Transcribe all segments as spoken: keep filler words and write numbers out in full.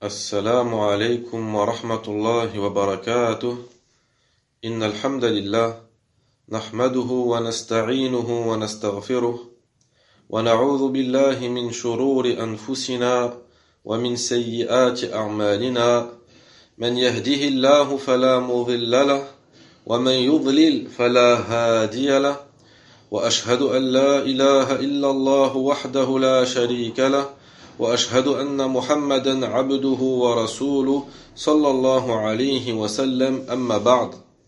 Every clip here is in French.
السلام عليكم ورحمة الله وبركاته. إن الحمد لله نحمده ونستعينه ونستغفره ونعوذ بالله من شرور أنفسنا ومن سيئات أعمالنا من يهده الله فلا مضل له ومن يضلل فلا هادي له وأشهد أن لا إله إلا الله وحده لا شريك له وأشهد أن محمدا عبده ورسوله صلى الله عليه وسلم أما بعد.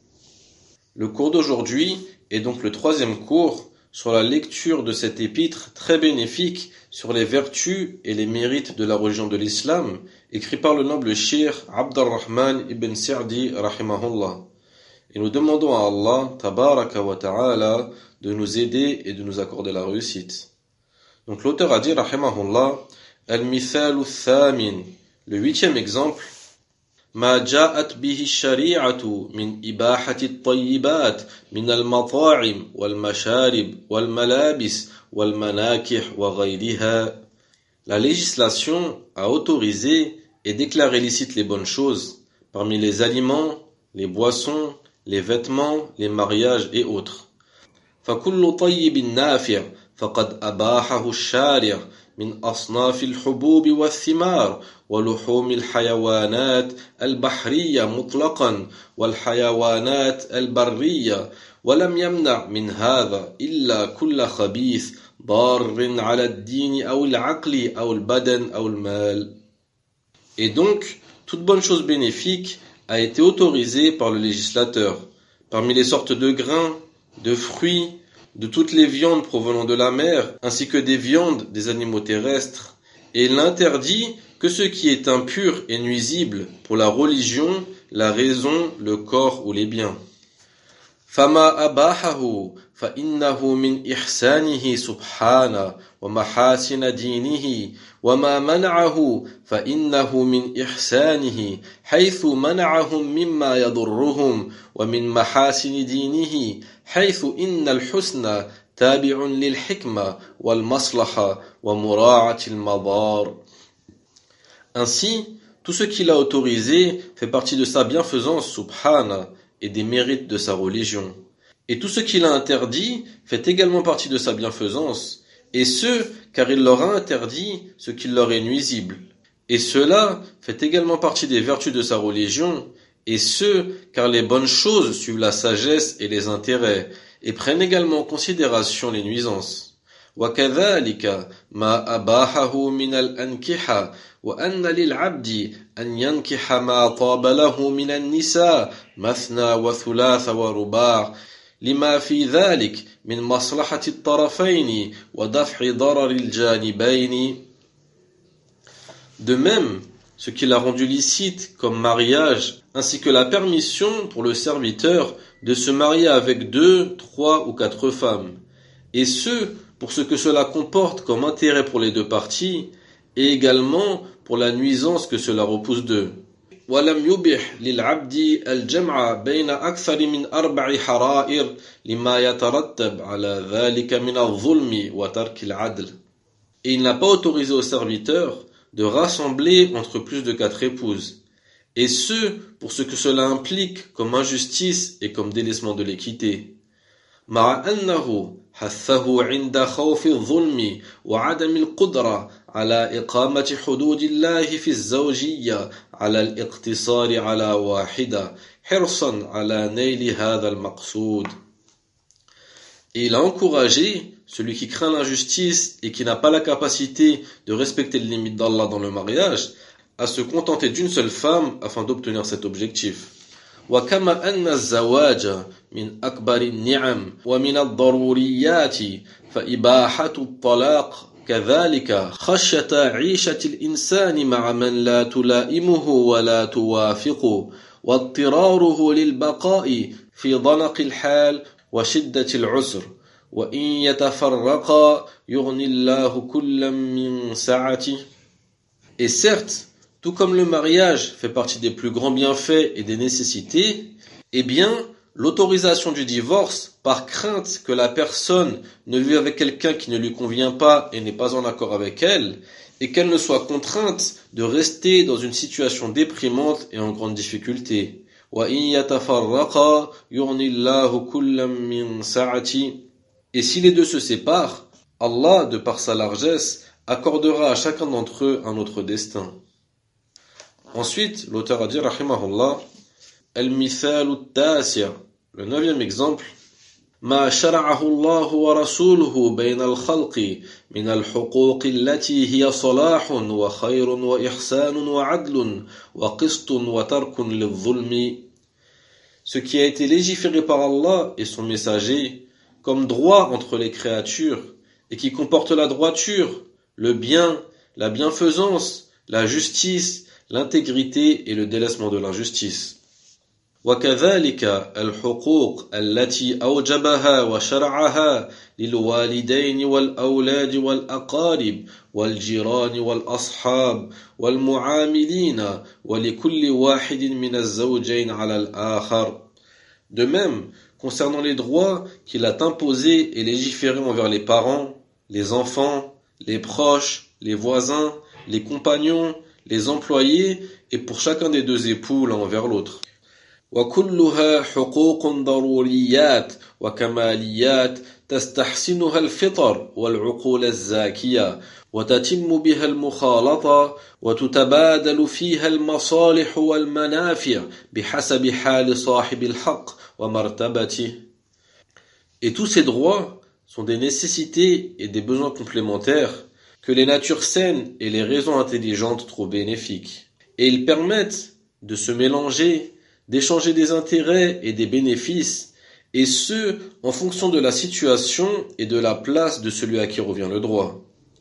Le cours d'aujourd'hui est donc le troisième cours sur la lecture de cet épître très bénéfique sur les vertus et les mérites de la religion de l'islam, écrit par le noble Cheikh Abdurrahman ibn Sa'di rahimahullah. Et nous demandons à Allah tabaraka wa ta'ala de nous aider et de nous accorder la réussite. Donc l'auteur a dit rahimahullah Al-Mithal al-Thamin, le huitième exemple, ما جاءت به الشريعة من إباحة الطيبات من المطاعم والمشارب والملابس والمناكح وغيرها. La législation a autorisé et déclaré licite les bonnes choses, parmi les aliments, les boissons, les vêtements, les mariages et autres. فكل طيب نافع فقد أباحه الشارع من أصناف الحبوب والثمار ولحوم الحيوانات البحرية مطلقا والحيوانات البرية ولم يمنع من هذا إلا كل خبيث ضار على الدين أو العقل أو البدن أو المال. Et donc, toute bonne chose bénéfique a été autorisée par le législateur, parmi les sortes de grains, de fruits, de toutes les viandes provenant de la mer, ainsi que des viandes des animaux terrestres, et il n'interdit que ce qui est impur et nuisible pour la religion, la raison, le corps ou les biens. فما أباحه فإنه من إحسانه سبحانه ومحاسن دينه وما منعه فإنه من إحسانه حيث منعهم مما يضرهم ومن محاسن دينه حيث إن الحسن تابع للحكمة والمصلحة ومراعاة المضار. Ainsi, tout ce qu'il a autorisé fait partie de sa bienfaisance subhana et des mérites de sa religion. Et tout ce qu'il a interdit fait également partie de sa bienfaisance, et ce, car il leur a interdit ce qui leur est nuisible. Et cela fait également partie des vertus de sa religion, et ce, car les bonnes choses suivent la sagesse et les intérêts, et prennent également en considération les nuisances. وكذلك ما أباحه من الأنكحة وأن للعبد أن ينكح ما طاب له من النساء مثنى وثلاث ورباع لما في ذلك من مصلحة الطرفين ودفع ضرر الجانبين. De même, ce qu'il a rendu licite comme mariage, ainsi que la permission pour le serviteur de se marier avec deux, trois ou quatre femmes, et ce, pour ce que cela comporte comme intérêt pour les deux parties, et également pour la nuisance que cela repousse d'eux. وَلَمْ يُبِحْ لِلْعَبْدِ الْجَمْعَ بَيْنَ أَكْثَرِ مِنْ أَرْبَعِ حَرَائِرٍ لِمَا يَتَرَتَّبْ عَلَى ذَلِكَ مِنَ الظُّلْمِ وَتَرْكِ الْعَدْلِ. Et il n'a pas autorisé au serviteur de rassembler entre plus de quatre épouses, et ce, pour ce que cela implique comme injustice et comme délaissement de l'équité. مع أنه حثه عند خوف الظلم وعدم القدرة على إقامة حدود الله في الزوجية على الاقتصار على واحدة حرصا على نيل هذا المقصود. Et il a encouragé celui qui craint l'injustice et qui n'a pas la capacité de respecter les limites d'Allah dans le mariage à se contenter d'une seule femme afin d'obtenir cet objectif. وكما أن الزواج من أكبر النعم ومن الضروريات فإباحة الطلاق كذلك خشية عيشة الإنسان مع من لا تلائمه ولا توافقه واضطراره للبقاء في ضنك الحال وشدة العسر وإن يتفرقا يغني الله كلا من سعته. Et certes, tout comme le mariage fait partie des plus grands bienfaits et des nécessités, eh bien, l'autorisation du divorce, par crainte que la personne ne vive avec quelqu'un qui ne lui convient pas et n'est pas en accord avec elle, et qu'elles ne soient contraintes de rester dans une situation déprimante et en grande difficulté. وَإِن يَتَفَرَّقَا يُغْنِ اللَّهُ كُلًّا مِنْ سَعَتِهِ. Et si les deux se séparent, Allah, de par sa largesse, accordera à chacun d'entre eux un autre destin. Ensuite, l'auteur a dit, rahimahullah, Al-Mithalu at-Tasi', le neuvième exemple, ما شرعه الله ورسوله بين الخلق من الحقوق التي هي صلاح وخير وإحسان وعدل وقسط وترك للظلم. Ce qui a été légiféré par Allah et son messager comme droit entre les créatures et qui comporte la droiture, le bien, la bienfaisance, la justice, l'intégrité et le délaissement de l'injustice. وكذلك الحقوق التي أوجبها وشرعها للوالدين والأولاد والأقارب والجيران والأصحاب والمعاملين ولكل واحد من الزوجين على الآخر. De même, concernant les droits qu'il a imposés et légiférés envers les parents, les enfants, les proches, les voisins, les compagnons, les employés et pour chacun des deux époux l'un envers l'autre. وكلها حقوق ضروريات وكماليات تستحسنها الفطر والعقول الزاكية وتتم بها المخالطة وتتبادل فيها المصالح والمنافع بحسب حال صاحب الحق ومرتبته. Et tous ces droits sont des nécessités et des besoins complémentaires que les natures saines et les raisons intelligentes trouvent bénéfiques. Et ils permettent de se mélanger, d'échanger des intérêts et des bénéfices, et ce, en fonction de la situation et de la place de celui à qui revient le droit.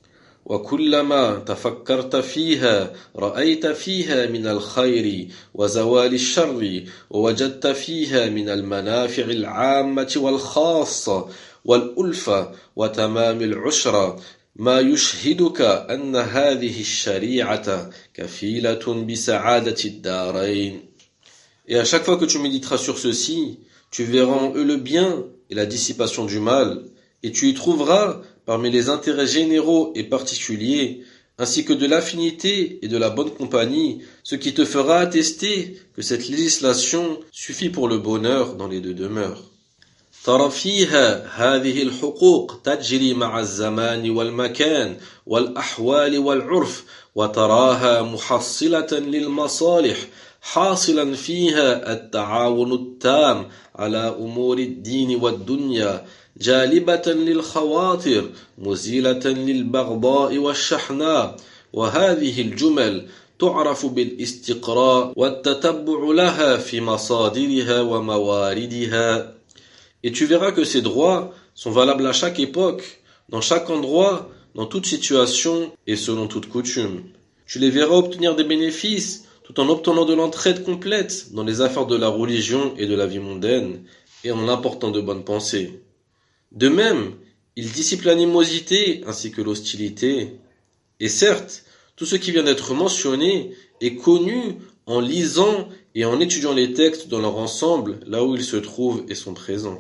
وَكُلَّمَا تَفَكَّرْتَ فِيهَا رَأَيْتَ فِيهَا مِنَ الْخَيْرِ وَزَوَالِ الشَّرِّ وَوَجَدْتَ فِيهَا مِنَ الْمَنَافِعِ الْعَامَّةِ وَالْخَاصَّةِ وَالْأُلْفَةِ وَتَمَامِ الْعُشْرَةِ ما يشهدك أن هذه الشريعة كفيلة بسعادة الدارين. Et à chaque fois que tu méditeras sur ceci, tu verras en eux le bien et la dissipation du mal, et tu y trouveras, parmi les intérêts généraux et particuliers, ainsi que de l'affinité et de la bonne compagnie, ce qui te fera attester que cette législation suffit pour le bonheur dans les deux demeures. ترى فيها هذه الحقوق تجري مع الزمان والمكان والأحوال والعرف وتراها محصلة للمصالح حاصلا فيها التعاون التام على أمور الدين والدنيا جالبة للخواطر مزيلة للبغضاء والشحناء وهذه الجمل تعرف بالاستقراء والتتبع لها في مصادرها ومواردها. Et tu verras que ces droits sont valables à chaque époque, dans chaque endroit, dans toute situation et selon toute coutume. Tu les verras obtenir des bénéfices tout en obtenant de l'entraide complète dans les affaires de la religion et de la vie mondaine et en apportant de bonnes pensées. De même, il dissipe l'animosité ainsi que l'hostilité. Et certes, tout ce qui vient d'être mentionné est connu en lisant et en étudiant les textes dans leur ensemble, là où ils se trouvent et sont présents.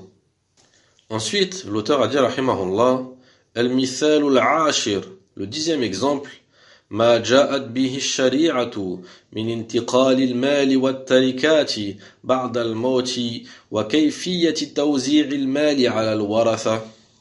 Ensuite, l'auteur a dit, rahimahullah, Al-Mithalu al-Ashir, le dixième exemple, ما جاءت به الشريعة من انتقال المال والتركات بعد الموت وكيفية توزيع المال على الورثة.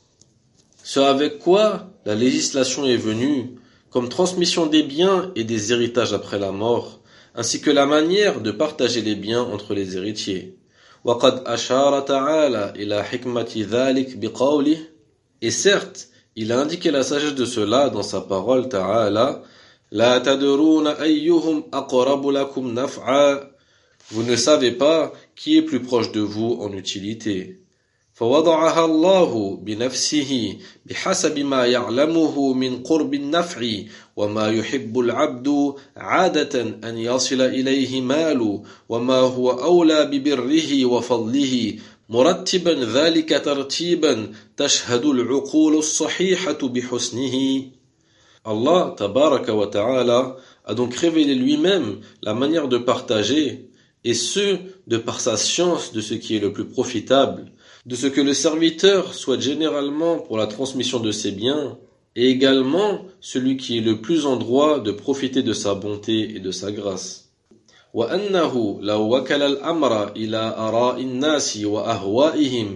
Ce avec quoi la législation est venue, comme transmission des biens et des héritages après la mort, ainsi que la manière de partager les biens entre les héritiers. وقد أشار تعالى إلى حكمة ذلك بقوله. Et certes, il a indiqué la sagesse de cela dans sa parole Ta'ala. لا تدرون أيهم أقرب لكم نفعا. Vous ne savez pas qui est plus proche de vous en utilité. فوضعها الله بنفسه بحسب ما يعلمه من قرب النفع وما يحب العبد عادة أن يصل إليه مال وما هو أولى ببره وفضله مرتبا ذلك ترتيبا تشهد العقول الصحيحة بحسنه. Allah, tabaraka wa ta'ala, a donc révélé lui-même la manière de partager, et ce, de par sa science de ce qui est le plus profitable, de ce que le serviteur souhaite généralement pour la transmission de ses biens, et également celui qui est le plus en droit de profiter de sa bonté et de sa grâce. وأنه لو وكل الأمر إلى آراء الناس وأهوائهم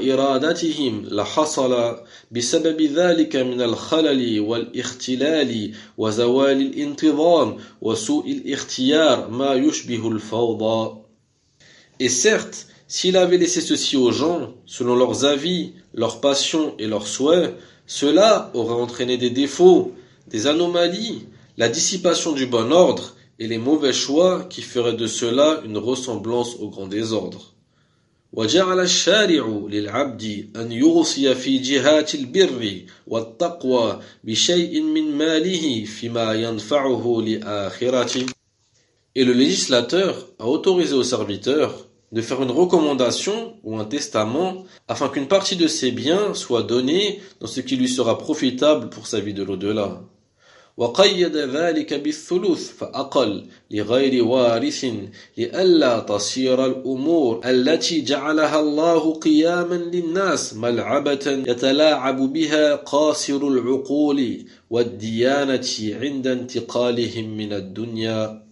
وإرادتهم لحصل بسبب ذلك من الخلل والاختلال وزوال الانتظام وسوء الاختيار ما يشبه الفوضى. Et certes, s'il avait laissé ceci aux gens, selon leurs avis, leurs passions et leurs souhaits, cela aurait entraîné des défauts, des anomalies, la dissipation du bon ordre, et les mauvais choix qui feraient de cela une ressemblance au grand désordre. وجعل الشارع للعبد أن يوصي في جهات البر والتقوى بشيء من ماله فيما ينفعه لآخرته. Et le législateur a autorisé au serviteur de faire une recommandation ou un testament afin qu'une partie de ses biens soit donnée dans ce qui lui sera profitable pour sa vie de l'au-delà. وقيد ذلك بالثلث فأقل لغير وارث لئلا تصير الأمور التي جعلها الله قياما للناس ملعبة يتلاعب بها قاصر العقول والديانة عند انتقالهم من الدنيا.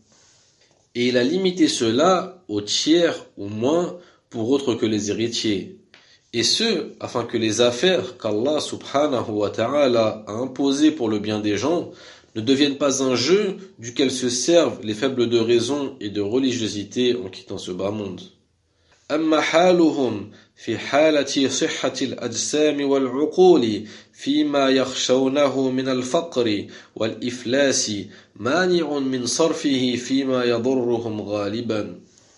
Et il a limité cela au tiers ou moins pour autre que les héritiers. Et ce, afin que les affaires qu'Allah subhanahu wa ta'ala a imposées pour le bien des gens ne deviennent pas un jeu duquel se servent les faibles de raison et de religiosité en quittant ce bas monde. أما حالهم في حالة صحة الأجسام والعقول فيما يخشونه من الفقر والإفلاس مانع من صرفه فيما يضرهم غالبا.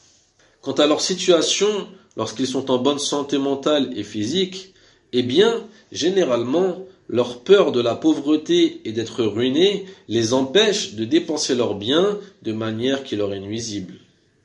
Quant à leur situation, lorsqu'ils sont en bonne santé mentale et physique, eh bien, généralement, leur peur de la pauvreté et d'être ruinés les empêche de dépenser leurs biens de manière qui leur est nuisible.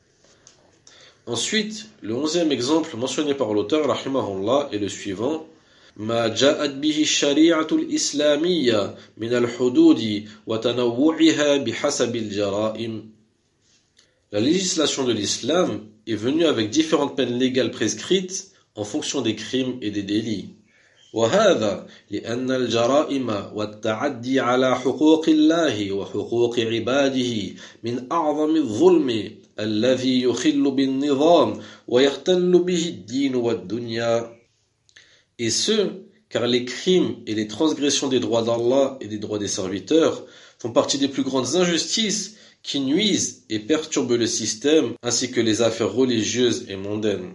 Ensuite, le onzième exemple mentionné par l'auteur, rahimahullah, est le suivant. ما جاءت به الشريعة الإسلامية من الحدود وتنوعها بحسب الجرائم. La législation de l'islam est venue avec différentes peines légales prescrites en fonction des crimes et des délits. وهذا لأن الجرائم والتعدي على حقوق الله وحقوق عباده من أعظم الظلم الذي يخل بالنظام ويختل به الدين والدنيا. Et ce, car les crimes et les transgressions des droits d'Allah et des droits des serviteurs font partie des plus grandes injustices qui nuisent et perturbent le système ainsi que les affaires religieuses et mondaines.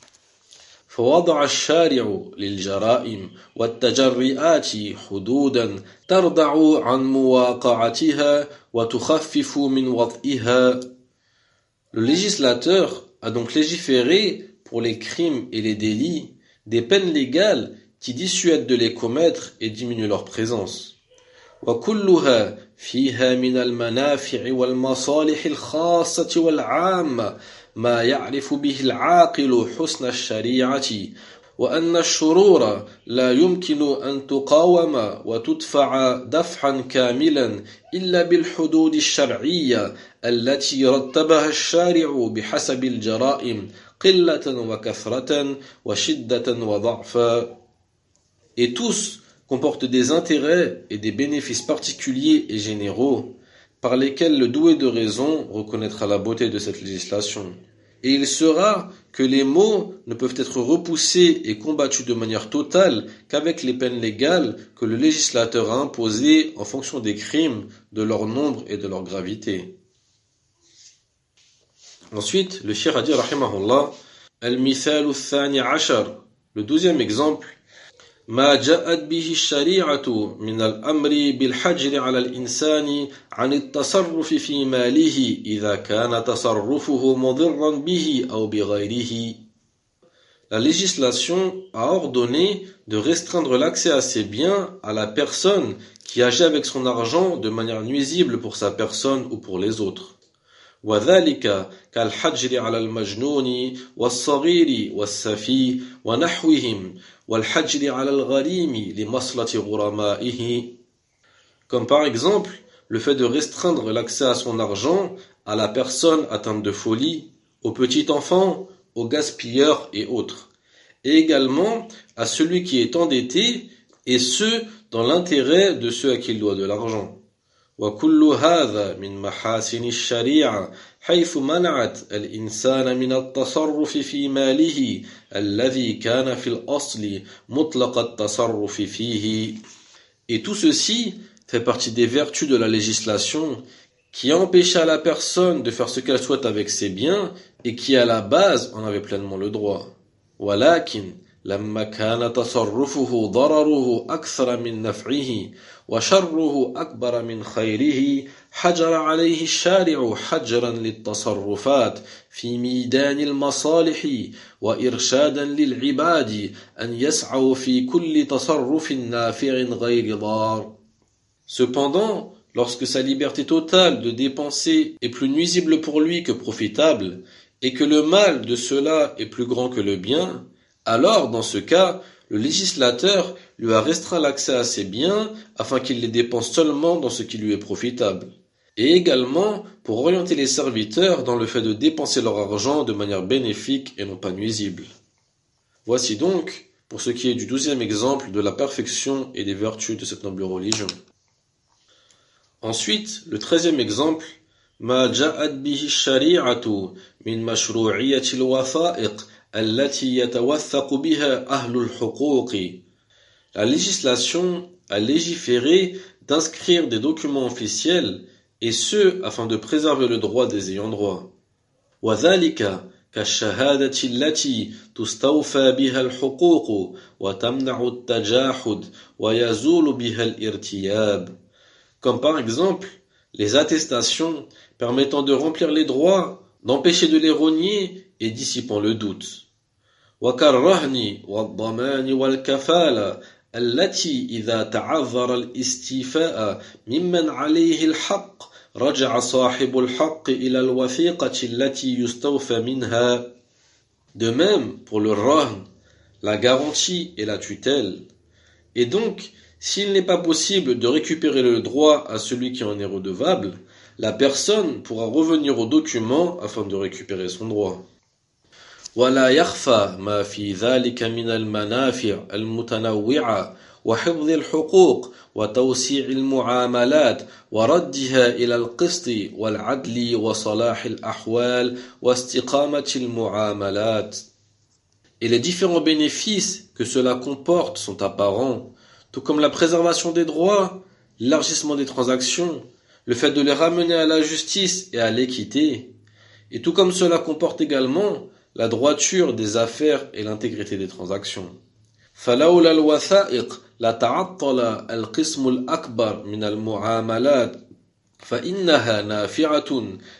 فوضع الشارع للجرائم والتجرئات حدودا تردع عن مواقعتها وتخفف من وطئها. Le législateur a donc légiféré pour les crimes et les délits des peines légales qui dissuadent de les commettre et diminuent leur présence. وكلها فيها من المنافع والمصالح الخاصة والعامة ما يعرف به العاقل حسن الشريعة وأن الشرور لا يمكن أن تقاوم وتدفع دفعا كاملا إلا بالحدود الشرعية التي رتبها الشارع بحسب الجرائم قلة وكثرة وشدة وضعفا. Et tous comportent des intérêts et des bénéfices particuliers et généraux par lesquels le doué de raison reconnaîtra la beauté de cette législation. Et il sera que les maux ne peuvent être repoussés et combattus de manière totale qu'avec les peines légales que le législateur a imposées en fonction des crimes, de leur nombre et de leur gravité. Ensuite, le cheikh a dit, rahimahullah, al-mithal al-thani ashar, le douzième exemple, ما جاءت به الشريعة من الأمر بالحجر على الإنسان عن التصرف في ماله إذا كان تصرفه مضرا به أو بغيره. La législation a ordonné de restreindre l'accès à ses biens à la personne qui agit avec son argent de manière nuisible pour sa personne ou pour les autres. وذلك كالحجر على المجنون والصغير والسفيه ونحوهم والحجر على الغريم لمصلة غرمائه. Comme par exemple, le fait de restreindre l'accès à son argent à la personne atteinte de folie, au petit enfant, aux gaspilleurs et autres. Et également à celui qui est endetté et ce, dans l'intérêt de ceux à qui il doit de l'argent. وكل هذا من محاسن الشريعة حيث منعت الإنسان من التصرف في ماله الذي كان في الأصل مطلق التصرف فيه. Et tout ceci fait partie des vertus de la législation qui empêcha la personne de faire ce qu'elle souhaite avec ses biens et qui à la base en avait pleinement le droit. ولكن لما كان تصرفه ضرره أكثر من نفعه وشره أكبر من خيره حجر عليه الشارع حجرا للتصرفات في ميدان المصالح وإرشادا للعباد أن يسعوا في كل تصرف نافع غير ضار. Cependant, lorsque sa liberté totale de dépenser est plus nuisible pour lui que profitable, et que le mal de cela est plus grand que le bien, alors, dans ce cas, le législateur lui a restreint l'accès à ses biens afin qu'il les dépense seulement dans ce qui lui est profitable. Et également pour orienter les serviteurs dans le fait de dépenser leur argent de manière bénéfique et non pas nuisible. Voici donc, pour ce qui est du douzième exemple, de la perfection et des vertus de cette noble religion. Ensuite, le treizième exemple, ما جاءت به الشريعة من مشروعية الوثائق التي يتوثق بها أهل الحقوق. La législation a légiféré d'inscrire des documents officiels et ce afin de préserver le droit des ayants droit. وذلك كالشهادة التي تستوفى بها الحقوق وتمنع التجاحد ويزول بها الارتياب. Comme par exemple les attestations permettant de remplir les droits, d'empêcher de les rogner et dissipant le doute. وكالرهن والضمان والكفالة التي إذا تعذر الاستيفاء ممن عليه الحق رجع صاحب الحق إلى الوثيقة التي يستوفى منها. De même pour le rahn, la garantie et la tutelle. Et donc, s'il n'est pas possible de récupérer le droit à celui qui en est redevable, la personne pourra revenir au document afin de récupérer son droit. ولا يخفى ما في ذلك من المنافع المتنوعة وحفظ الحقوق وتوسيع المعاملات وردها إلى القسط والعدل وصلاح الأحوال واستقامة المعاملات. Et les différents bénéfices que cela comporte sont apparents, tout comme la préservation des droits, l'élargissement des transactions, le fait de les ramener à la justice et à l'équité, et tout comme cela comporte également la droiture des affaires et l'intégrité des transactions. فلولا الوثائق لتعطل القسم الأكبر من المعاملات فإنها نافعة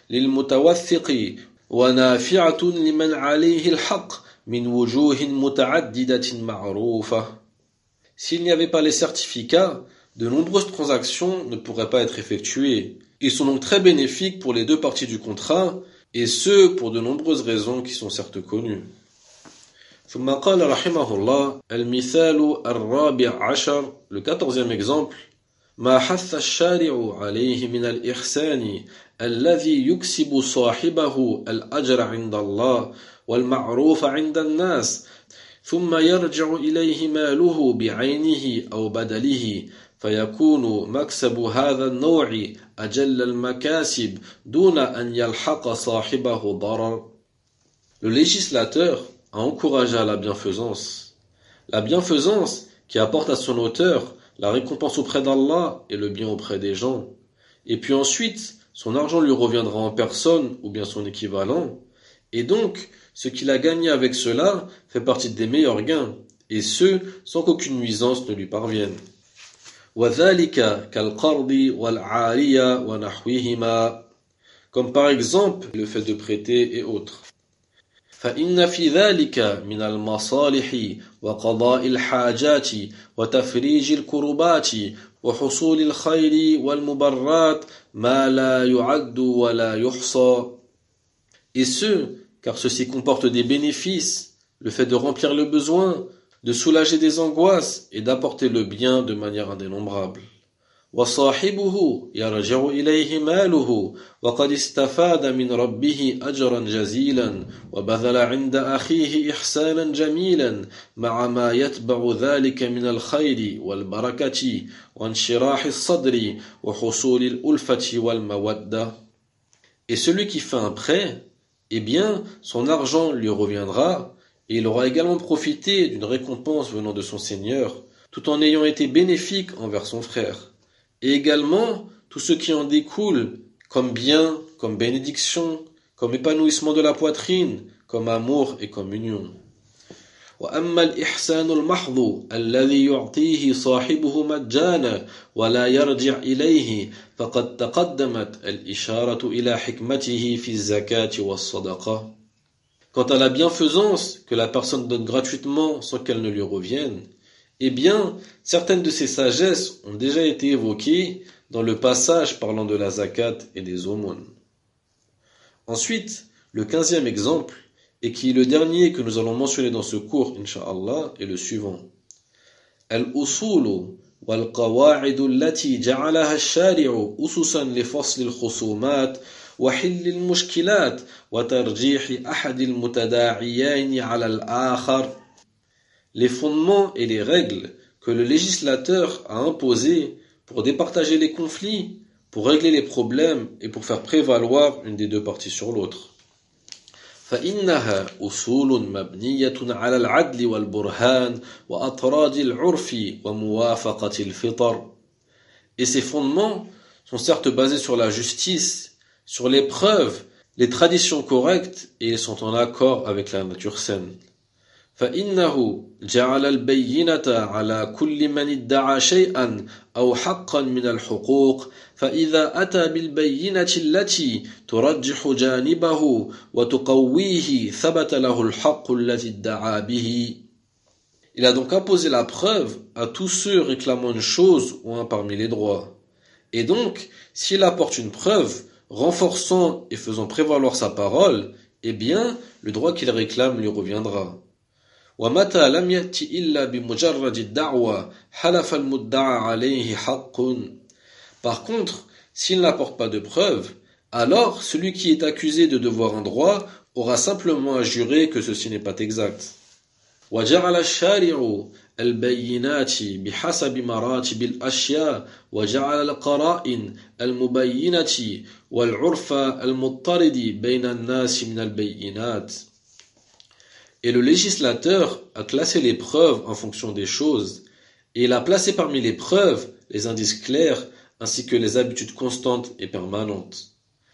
للمتوثق ونافعة لمن عليه الحق من وجوه متعددة معروفة. S'il n'y avait pas les certificats, de nombreuses transactions ne pourraient pas être effectuées. Ils sont donc très bénéfiques pour les deux parties du contrat, et ce, pour de nombreuses raisons qui sont certes connues. ثم قال رحمه الله المثال الرابع عشر, le quatorzième exemple, ما حث الشارع عليه من الإحسان الذي يكسب صاحبه الأجر عند الله والمعروف عند الناس ثم يرجع إليه ماله بعينه أو بدله فيكون مكسب هذا النوع أجل المكاسب دون أن يلحق صاحبه ضرر. Le législateur a encouragé à la bienfaisance. La bienfaisance qui apporte à son auteur la récompense auprès d'Allah et le bien auprès des gens. Et puis ensuite, son argent lui reviendra en personne ou bien son équivalent. Et donc, ce qu'il a gagné avec cela fait partie des meilleurs gains, et ce, sans qu'aucune nuisance ne lui parvienne. وَذَلِكَ كَالْقَرْضِ وَالْعَارِيَةِ وَنَحْوِهِمَا, comme par exemple le fait de prêter et autres. فإن في ذلك من المصالح وقضاء الحاجات وتفريج الكربات وحصول الخير والمبرات ما لا يعد ولا يحصى. Et ce, car ceci comporte des bénéfices, le fait de remplir le besoin, de soulager des angoisses et d'apporter le bien de manière indénombrable. وصاحبه يرجع إليه ماله وقد استفاد من ربه أجرا جزيلا وبذل عند أخيه إحسانا جميلا مع ما يتبع ذلك من الخير والبركة وانشراح الصدر وحصول الألفة والمودة. Et celui qui fait un prêt, eh bien, son argent lui reviendra et il aura également profité d'une récompense venant de son Seigneur, tout en ayant été bénéfique envers son frère. Et également, tout ce qui en découle, comme bien, comme bénédiction, comme épanouissement de la poitrine, comme amour et comme union. وأما الإحسان المحض الذي يعطيه صاحبه مجانا ولا يرجع إليه فقد تقدمت الإشارة إلى حكمته في الزكاة والصدقة. Quant à la bienfaisance que la personne donne gratuitement sans qu'elle ne lui revienne, eh bien, certaines de ces sagesses ont déjà été évoquées dans le passage parlant de la zakat et des aumônes. Ensuite, le quinzième exemple, et qui est le dernier que nous allons mentionner dans ce cours, incha'Allah, est le suivant. Al-usulu wal-qawa'id allati ja'alaha ash-shari'u ususan li fasl al-khusumat wa hill al-mushkilat wa tarjih ahad al-mutada'iyayn 'ala al-akhar. Les fondements et les règles que le législateur a imposés pour départager les conflits, pour régler les problèmes et pour faire prévaloir une des deux parties sur l'autre. فإنها أصول مبنية على العدل والبرهان وأطراد العرف وموافقة الفطر. Et ces fondements sont certes basés sur la justice, sur les preuves, les traditions correctes et ils sont en accord avec la nature saine. فإنه جعل البينة على كل من ادعى شيئا أو حقا من الحقوق فإذا أتى بالبينة التي ترجح جانبه وتقويه ثبت له الحق الذي ادعى به. Il a donc imposé la preuve à tous ceux réclamant une chose ou un parmi les droits. Et donc, s'il apporte une preuve, renforçant et faisant prévaloir sa parole, eh bien, le droit qu'il réclame lui reviendra. ومتى لم يأتي إلا بمجرد الدعوة حلف المدعى عليه حق. Par contre, s'il n'apporte pas de preuve, alors celui qui est accusé de devoir un droit aura simplement à jurer que ceci n'est pas exact. وجعل الشارع البينات بحسب مراتب الأشياء وجعل القرائن المبينة والعرف المضطرد بين الناس من البينات. Et le législateur a classé les preuves en fonction des choses, et il a placé parmi les preuves les indices clairs ainsi que les habitudes constantes et permanentes.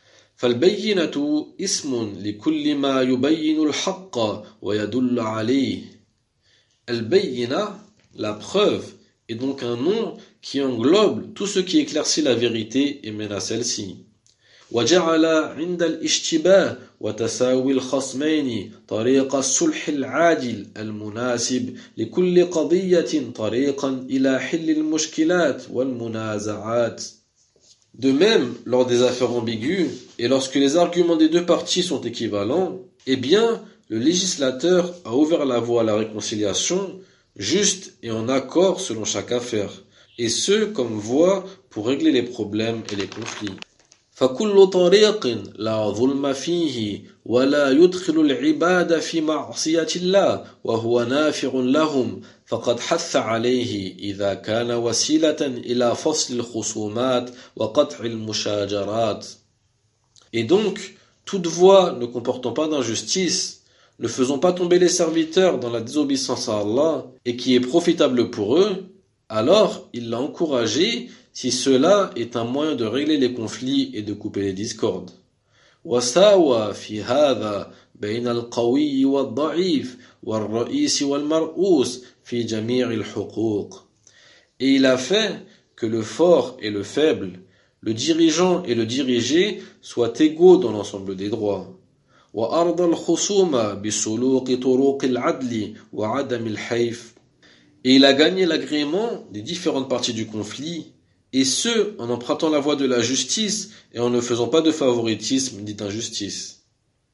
فالبينة اسم لكل ما يبين الحق ويدل عليه. Al-Bayyina, la preuve, est donc un nom qui englobe tout ce qui éclaircit la vérité et mène à celle-ci. وجعل عند الاشتباه وتساوي الخصمين طريق الصلح العاجل المناسب لكل قضية طريقا إلى حل المشكلات والمنازعات. De même, lors des affaires ambiguës et lorsque les arguments des deux parties sont équivalents, eh bien, le législateur a ouvert la voie à la réconciliation juste et en accord selon chaque affaire, et ce comme voie pour régler les problèmes et les conflits. فكل طريق لا ظلم فيه ولا يدخل العباد في معصية الله وهو نافع لهم فقد حث عليه إذا كان وسيلة إلى فصل الخصومات وقطع المشاجرات. Et donc, toute voie ne comportant pas d'injustice, ne faisant pas tomber les serviteurs dans la désobéissance à Allah et qui est profitable pour eux, alors il l'a encouragé si cela est un moyen de régler les conflits et de couper les discordes. وساوى في هذا بين القوي والضعيف والرئيس والمرؤوس في جميع الحقوق. Et il a fait que le fort et le faible, le dirigeant et le dirigé soient égaux dans l'ensemble des droits. وأرضى الخصوم بسلوك طرق العدل وعدم الحيف. Et il a gagné l'agrément des différentes parties du conflit, et ce, en empruntant la voie de la justice et en ne faisant pas de favoritisme ni d'injustice.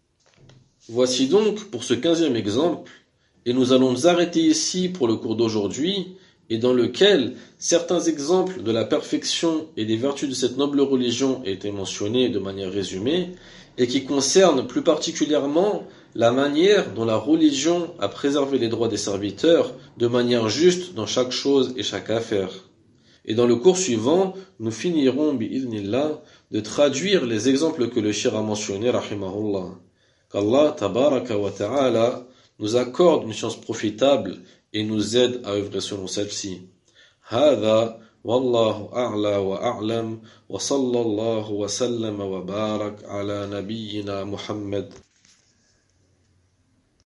Voici donc pour ce quinzième exemple, et nous allons nous arrêter ici pour le cours d'aujourd'hui, et dans lequel certains exemples de la perfection et des vertus de cette noble religion ont été mentionnés de manière résumée, et qui concernent plus particulièrement la manière dont la religion a préservé les droits des serviteurs de manière juste dans chaque chose et chaque affaire. Et dans le cours suivant, nous finirons, bi'idhnillah, de traduire les exemples que le Cheikh a mentionnés, rahimahullah. Qu'Allah, tabaraka wa ta'ala, nous accorde une chance profitable et nous aide à œuvrer selon celle-ci. هذا والله أعلى وأعلم وصلى الله وسلم وبارك على نبينا محمد